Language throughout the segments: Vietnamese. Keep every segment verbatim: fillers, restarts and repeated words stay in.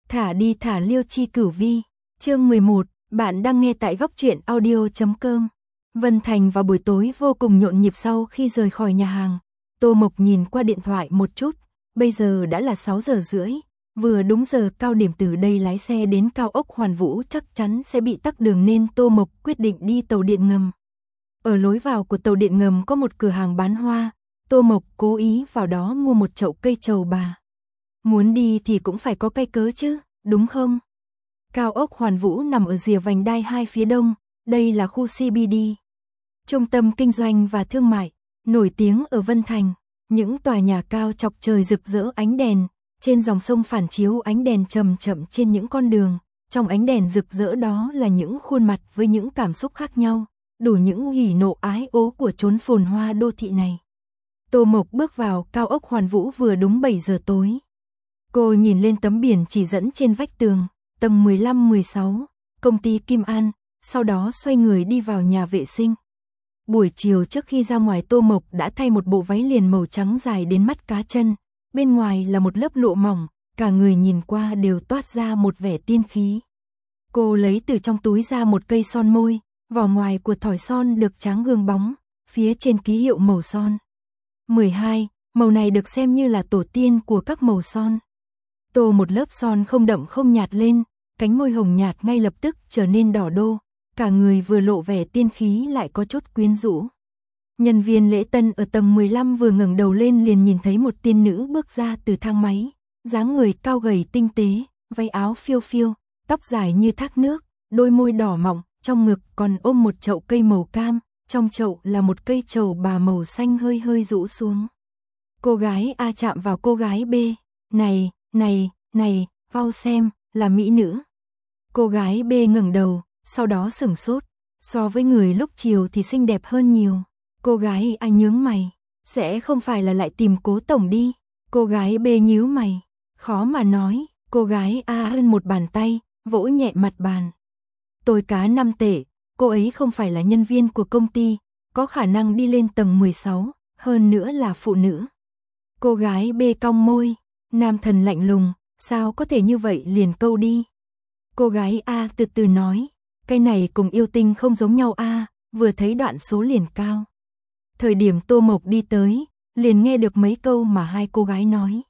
Thả đi thả Liêu Chi Cửu Vi. Chương mười một, bạn đang nghe tại góc truyện audio chấm com. Vân Thành vào buổi tối vô cùng nhộn nhịp sau khi rời khỏi nhà hàng. Tô Mộc nhìn qua điện thoại một chút, bây giờ đã là sáu giờ rưỡi, vừa đúng giờ cao điểm, từ đây lái xe đến cao ốc Hoàn Vũ chắc chắn sẽ bị tắc đường nên Tô Mộc quyết định đi tàu điện ngầm. Ở lối vào của tàu điện ngầm có một cửa hàng bán hoa, Tô Mộc cố ý vào đó mua một chậu cây trầu bà. Muốn đi thì cũng phải có cây cớ chứ, đúng không? Cao ốc Hoàn Vũ nằm ở rìa vành đai hai phía đông, đây là khu xê bê đê, trung tâm kinh doanh và thương mại, nổi tiếng ở Vân Thành. Những tòa nhà cao chọc trời rực rỡ ánh đèn, trên dòng sông phản chiếu ánh đèn chậm chậm trên những con đường. Trong ánh đèn rực rỡ đó là những khuôn mặt với những cảm xúc khác nhau, đủ những hỉ nộ ái ố của chốn phồn hoa đô thị này. Tô Mộc bước vào cao ốc Hoàn Vũ vừa đúng bảy giờ tối. Cô nhìn lên tấm biển chỉ dẫn trên vách tường, tầng mười lăm mười sáu, công ty Kim An, sau đó xoay người đi vào nhà vệ sinh. Buổi chiều trước khi ra ngoài, Tô Mộc đã thay một bộ váy liền màu trắng dài đến mắt cá chân, bên ngoài là một lớp lụa mỏng, cả người nhìn qua đều toát ra một vẻ tiên khí. Cô lấy từ trong túi ra một cây son môi, vỏ ngoài của thỏi son được tráng gương bóng, phía trên ký hiệu màu son. mười hai, màu này được xem như là tổ tiên của các màu son. Tô một lớp son không đậm không nhạt lên, cánh môi hồng nhạt ngay lập tức trở nên đỏ đô, cả người vừa lộ vẻ tiên khí lại có chút quyến rũ. Nhân viên lễ tân ở tầng mười lăm vừa ngẩng đầu lên liền nhìn thấy một tiên nữ bước ra từ thang máy, dáng người cao gầy tinh tế, váy áo phiêu phiêu, tóc dài như thác nước, đôi môi đỏ mọng, trong ngực còn ôm một chậu cây màu cam, trong chậu là một cây trầu bà màu xanh hơi hơi rũ xuống. Cô gái A chạm vào cô gái B, này, này, này, vào xem, là mỹ nữ. Cô gái B ngẩng đầu, sau đó sửng sốt, so với người lúc chiều thì xinh đẹp hơn nhiều. Cô gái A nhướng mày, sẽ không phải là lại tìm Cố tổng đi. Cô gái B nhíu mày, khó mà nói. Cô gái A hơn một bàn tay, vỗ nhẹ mặt bàn. Tôi cá năm tệ, cô ấy không phải là nhân viên của công ty, có khả năng đi lên tầng mười sáu, hơn nữa là phụ nữ. Cô gái B cong môi, nam thần lạnh lùng, sao có thể như vậy liền câu đi. Cô gái A từ từ nói, cái này cùng yêu tinh không giống nhau a, vừa thấy đoạn số liền cao. Thời điểm Tô Mộc đi tới, liền nghe được mấy câu mà hai cô gái nói.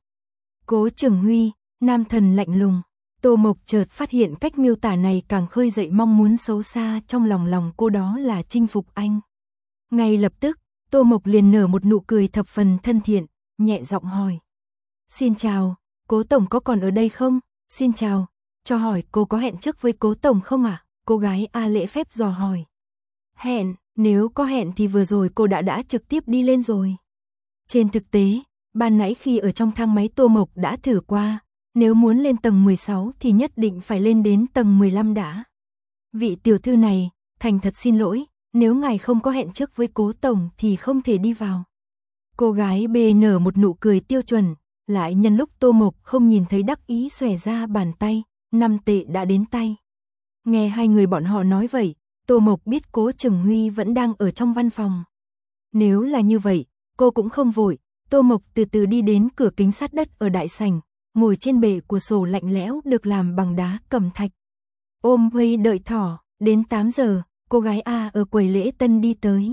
Cố Trường Huy, nam thần lạnh lùng. Tô Mộc chợt phát hiện cách miêu tả này càng khơi dậy mong muốn xấu xa trong lòng lòng cô, đó là chinh phục anh. Ngay lập tức, Tô Mộc liền nở một nụ cười thập phần thân thiện, nhẹ giọng hỏi. Xin chào, Cố tổng có còn ở đây không? Xin chào, cho hỏi cô có hẹn trước với Cố tổng không ạ? À? Cô gái A lễ phép dò hỏi. Hẹn, nếu có hẹn thì vừa rồi cô đã đã trực tiếp đi lên rồi. Trên thực tế, ban nãy khi ở trong thang máy Tô Mộc đã thử qua, nếu muốn lên tầng mười sáu thì nhất định phải lên đến tầng mười lăm đã. Vị tiểu thư này, thành thật xin lỗi, nếu ngài không có hẹn trước với Cố tổng thì không thể đi vào. Cô gái B nở một nụ cười tiêu chuẩn, lại nhân lúc Tô Mộc không nhìn thấy đắc ý xòe ra bàn tay, năm tệ đã đến tay. Nghe hai người bọn họ nói vậy, Tô Mộc biết Cố Trường Huy vẫn đang ở trong văn phòng. Nếu là như vậy, cô cũng không vội. Tô Mộc từ từ đi đến cửa kính sát đất ở đại sảnh, ngồi trên bệ của sổ lạnh lẽo được làm bằng đá cẩm thạch. Ôm Huy đợi thỏ, đến tám giờ, cô gái A ở quầy lễ tân đi tới.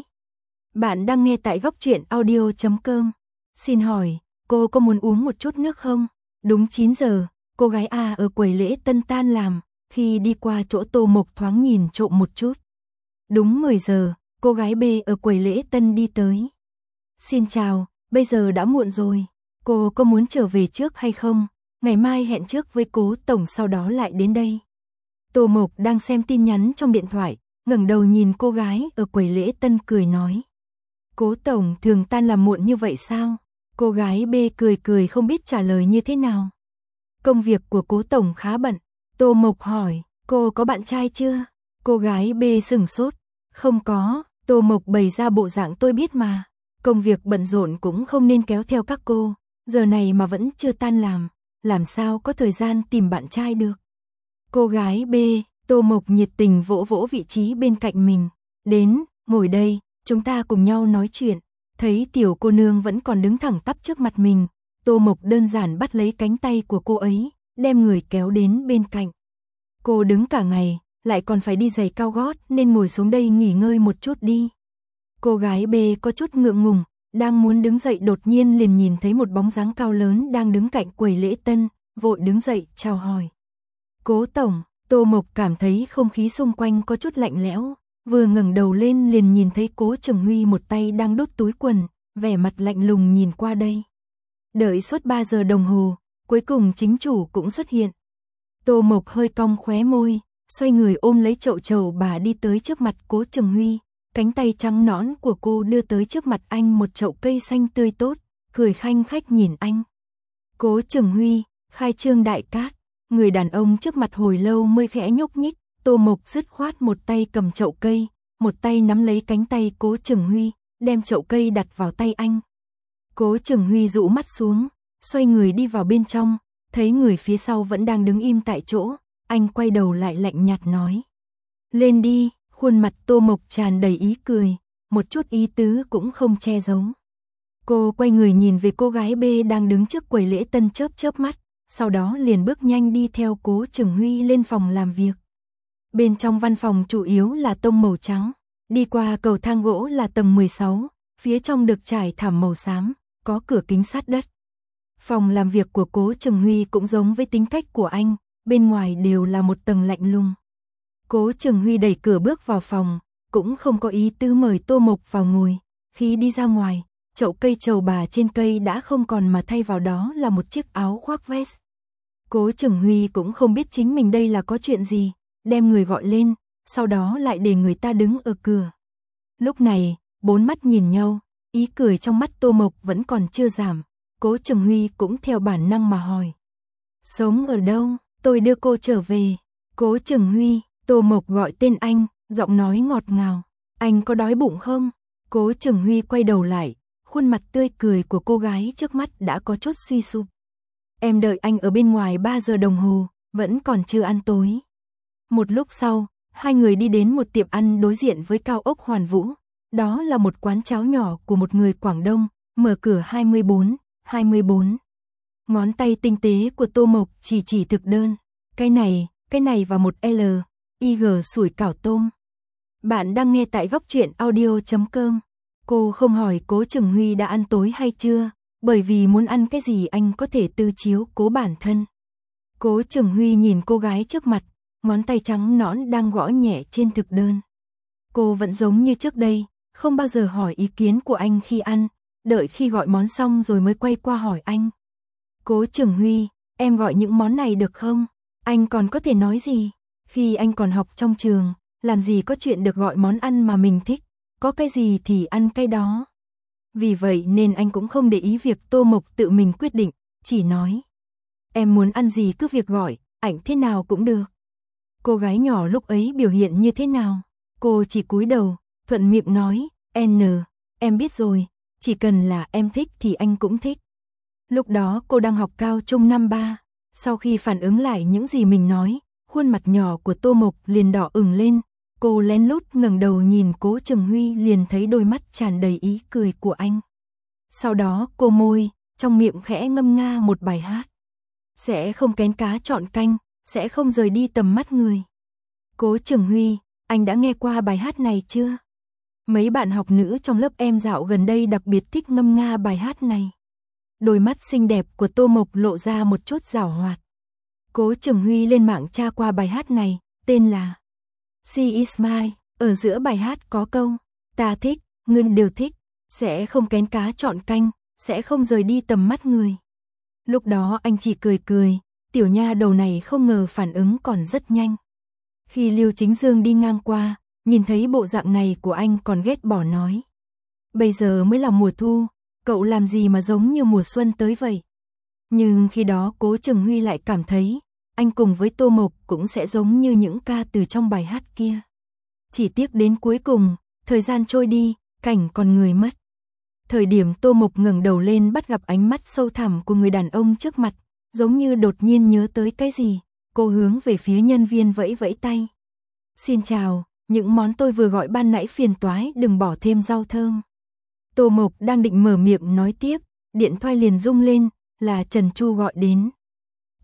Bạn đang nghe tại góc truyện audio chấm com. Xin hỏi, cô có muốn uống một chút nước không? Đúng chín giờ, cô gái A ở quầy lễ tân tan làm, khi đi qua chỗ Tô Mộc thoáng nhìn trộm một chút. Đúng mười giờ, cô gái B ở quầy lễ tân đi tới. Xin chào, bây giờ đã muộn rồi, cô có muốn trở về trước hay không? Ngày mai hẹn trước với Cố tổng sau đó lại đến đây. Tô Mộc đang xem tin nhắn trong điện thoại, ngẩng đầu nhìn cô gái ở quầy lễ tân cười nói. Cố tổng thường tan làm muộn như vậy sao? Cô gái B cười cười không biết trả lời như thế nào. Công việc của Cố tổng khá bận. Tô Mộc hỏi, cô có bạn trai chưa? Cô gái B sửng sốt, không có. Tô Mộc bày ra bộ dạng tôi biết mà. Công việc bận rộn cũng không nên kéo theo các cô, giờ này mà vẫn chưa tan làm, làm sao có thời gian tìm bạn trai được. Cô gái B, Tô Mộc nhiệt tình vỗ vỗ vị trí bên cạnh mình. Đến, ngồi đây, chúng ta cùng nhau nói chuyện. Thấy tiểu cô nương vẫn còn đứng thẳng tắp trước mặt mình, Tô Mộc đơn giản bắt lấy cánh tay của cô ấy, đem người kéo đến bên cạnh. Cô đứng cả ngày, lại còn phải đi giày cao gót nên ngồi xuống đây nghỉ ngơi một chút đi. Cô gái B có chút ngượng ngùng, đang muốn đứng dậy đột nhiên liền nhìn thấy một bóng dáng cao lớn đang đứng cạnh quầy lễ tân, vội đứng dậy chào hỏi. Cố tổng. Tô Mộc cảm thấy không khí xung quanh có chút lạnh lẽo, vừa ngẩng đầu lên liền nhìn thấy Cố Trường Huy một tay đang đút túi quần, vẻ mặt lạnh lùng nhìn qua đây. Đợi suốt ba giờ đồng hồ, cuối cùng chính chủ cũng xuất hiện. Tô Mộc hơi cong khóe môi, xoay người ôm lấy chậu trầu bà đi tới trước mặt Cố Trường Huy, cánh tay trắng nõn của cô đưa tới trước mặt anh một chậu cây xanh tươi tốt, cười khanh khách nhìn anh. Cố Trường Huy, khai trương đại cát. Người đàn ông trước mặt hồi lâu mới khẽ nhúc nhích, Tô Mộc dứt khoát một tay cầm chậu cây, một tay nắm lấy cánh tay Cố Trường Huy, đem chậu cây đặt vào tay anh. Cố Trường Huy dụ mắt xuống, xoay người đi vào bên trong, thấy người phía sau vẫn đang đứng im tại chỗ, anh quay đầu lại lạnh nhạt nói. Lên đi, khuôn mặt Tô Mộc tràn đầy ý cười, một chút ý tứ cũng không che giấu. Cô quay người nhìn về cô gái B đang đứng trước quầy lễ tân chớp chớp mắt. Sau đó liền bước nhanh đi theo Cố Trường Huy lên phòng làm việc. Bên trong văn phòng chủ yếu là tông màu trắng, đi qua cầu thang gỗ là tầng mười sáu, phía trong được trải thảm màu xám, có cửa kính sát đất. Phòng làm việc của Cố Trường Huy cũng giống với tính cách của anh, bên ngoài đều là một tầng lạnh lùng. Cố Trường Huy đẩy cửa bước vào phòng, cũng không có ý tứ mời Tô Mộc vào ngồi, khi đi ra ngoài, chậu cây trầu bà trên cây đã không còn mà thay vào đó là một chiếc áo khoác vest. Cố Trường Huy cũng không biết chính mình đây là có chuyện gì, đem người gọi lên, sau đó lại để người ta đứng ở cửa. Lúc này, bốn mắt nhìn nhau, ý cười trong mắt Tô Mộc vẫn còn chưa giảm, Cố Trường Huy cũng theo bản năng mà hỏi. Sống ở đâu, tôi đưa cô trở về. Cố Trường Huy, Tô Mộc gọi tên anh, giọng nói ngọt ngào. Anh có đói bụng không? Cố Trường Huy quay đầu lại, khuôn mặt tươi cười của cô gái trước mắt đã có chút suy sụp. Em đợi anh ở bên ngoài ba giờ đồng hồ, vẫn còn chưa ăn tối. Một lúc sau, hai người đi đến một tiệm ăn đối diện với cao ốc Hoàn Vũ. Đó là một quán cháo nhỏ của một người Quảng Đông, mở cửa hai mươi bốn, hai mươi bốn. Ngón tay tinh tế của Tô Mộc chỉ chỉ thực đơn. Cái này, cái này và một L, I G sủi cảo tôm. Bạn đang nghe tại góc truyện audio chấm com. Cô không hỏi Cố Trường Huy đã ăn tối hay chưa, bởi vì muốn ăn cái gì anh có thể tư chiếu cố bản thân. Cố Trường Huy nhìn cô gái trước mặt, ngón tay trắng nõn đang gõ nhẹ trên thực đơn. Cô vẫn giống như trước đây, không bao giờ hỏi ý kiến của anh khi ăn, đợi khi gọi món xong rồi mới quay qua hỏi anh. Cố Trường Huy, em gọi những món này được không? Anh còn có thể nói gì? Khi anh còn học trong trường, làm gì có chuyện được gọi món ăn mà mình thích, có cái gì thì ăn cái đó. Vì vậy nên anh cũng không để ý việc Tô Mộc tự mình quyết định, chỉ nói. Em muốn ăn gì cứ việc gọi, ảnh thế nào cũng được. Cô gái nhỏ lúc ấy biểu hiện như thế nào? Cô chỉ cúi đầu, thuận miệng nói, N, em biết rồi, chỉ cần là em thích thì anh cũng thích. Lúc đó cô đang học cao trung năm ba, sau khi phản ứng lại những gì mình nói, khuôn mặt nhỏ của Tô Mộc liền đỏ ửng lên, cô lén lút ngẩng đầu nhìn Cố Trường Huy liền thấy đôi mắt tràn đầy ý cười của anh. Sau đó cô môi, trong miệng khẽ ngâm nga một bài hát. Sẽ không kén cá chọn canh, sẽ không rời đi tầm mắt người. Cố Trường Huy, anh đã nghe qua bài hát này chưa? Mấy bạn học nữ trong lớp em dạo gần đây đặc biệt thích ngâm nga bài hát này. Đôi mắt xinh đẹp của Tô Mộc lộ ra một chút giảo hoạt. Cố Trường Huy lên mạng tra qua bài hát này, tên là She is mine. Ở giữa bài hát có câu, ta thích, ngươi đều thích, sẽ không kén cá chọn canh, sẽ không rời đi tầm mắt người. Lúc đó anh chỉ cười cười, tiểu nha đầu này không ngờ phản ứng còn rất nhanh. Khi Lưu Chính Dương đi ngang qua, nhìn thấy bộ dạng này của anh còn ghét bỏ nói. Bây giờ mới là mùa thu, cậu làm gì mà giống như mùa xuân tới vậy? Nhưng khi đó Cố Trường Huy lại cảm thấy, anh cùng với Tô Mộc cũng sẽ giống như những ca từ trong bài hát kia. Chỉ tiếc đến cuối cùng, thời gian trôi đi, cảnh còn người mất. Thời điểm Tô Mộc ngẩng đầu lên bắt gặp ánh mắt sâu thẳm của người đàn ông trước mặt, giống như đột nhiên nhớ tới cái gì, cô hướng về phía nhân viên vẫy vẫy tay. Xin chào, những món tôi vừa gọi ban nãy phiền toái đừng bỏ thêm rau thơm. Tô Mộc đang định mở miệng nói tiếp, điện thoại liền rung lên, là Trần Chu gọi đến.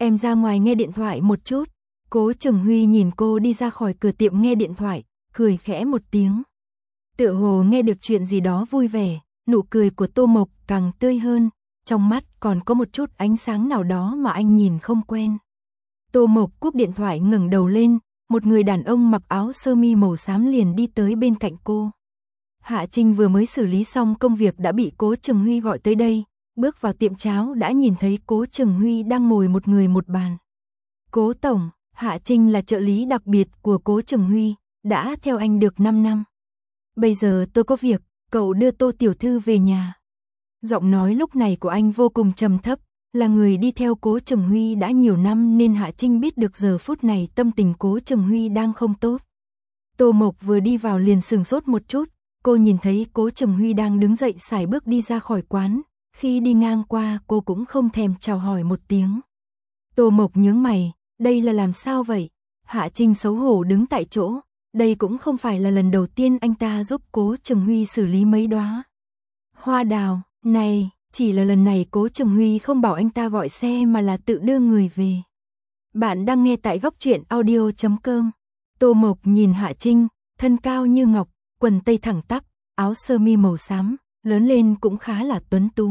Em ra ngoài nghe điện thoại một chút. Cố Trừng Huy nhìn cô đi ra khỏi cửa tiệm nghe điện thoại, cười khẽ một tiếng. Tựa hồ nghe được chuyện gì đó vui vẻ, nụ cười của Tô Mộc càng tươi hơn, trong mắt còn có một chút ánh sáng nào đó mà anh nhìn không quen. Tô Mộc cúp điện thoại ngẩng đầu lên, một người đàn ông mặc áo sơ mi màu xám liền đi tới bên cạnh cô. Hạ Trinh vừa mới xử lý xong công việc đã bị Cố Trừng Huy gọi tới đây, bước vào tiệm cháo đã nhìn thấy Cố Trừng Huy đang ngồi một người một bàn. Cố tổng, Hạ Trinh là trợ lý đặc biệt của Cố Trừng Huy, đã theo anh được năm năm. Bây giờ tôi có việc, cậu đưa Tô tiểu thư về nhà. Giọng nói lúc này của anh vô cùng trầm thấp, là người đi theo Cố Trừng Huy đã nhiều năm nên Hạ Trinh biết được giờ phút này tâm tình Cố Trừng Huy đang không tốt. Tô Mộc vừa đi vào liền sừng sốt một chút, cô nhìn thấy Cố Trừng Huy đang đứng dậy sải bước đi ra khỏi quán, khi đi ngang qua cô cũng không thèm chào hỏi một tiếng. Tô Mộc nhướng mày, đây là làm sao vậy? Hạ Trinh xấu hổ đứng tại chỗ, đây cũng không phải là lần đầu tiên anh ta giúp Cố Trừng Huy xử lý mấy đóa hoa đào, này, chỉ là lần này Cố Trừng Huy không bảo anh ta gọi xe mà là tự đưa người về. Bạn đang nghe tại góc truyện audio chấm com. Tô Mộc nhìn Hạ Trinh, thân cao như ngọc, quần tây thẳng tắp, áo sơ mi màu xám, lớn lên cũng khá là tuấn tú.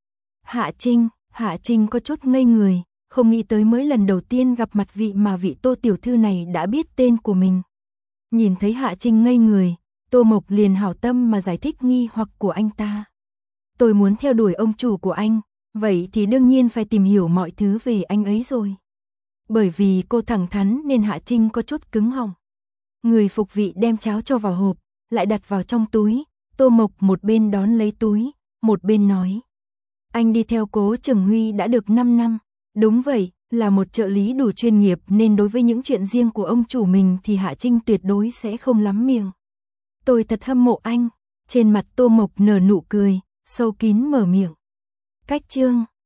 Hạ Trinh, Hạ Trinh có chút ngây người, không nghĩ tới mới lần đầu tiên gặp mặt vị mà vị Tô tiểu thư này đã biết tên của mình. Nhìn thấy Hạ Trinh ngây người, Tô Mộc liền hảo tâm mà giải thích nghi hoặc của anh ta. Tôi muốn theo đuổi ông chủ của anh, vậy thì đương nhiên phải tìm hiểu mọi thứ về anh ấy rồi. Bởi vì cô thẳng thắn nên Hạ Trinh có chút cứng họng. Người phục vị đem cháo cho vào hộp, lại đặt vào trong túi, Tô Mộc một bên đón lấy túi, một bên nói. Anh đi theo Cố Trừng Huy đã được năm năm, đúng vậy, là một trợ lý đủ chuyên nghiệp nên đối với những chuyện riêng của ông chủ mình thì Hạ Trinh tuyệt đối sẽ không lắm miệng. Tôi thật hâm mộ anh, trên mặt Tô Mộc nở nụ cười, sâu kín mở miệng. Cách chương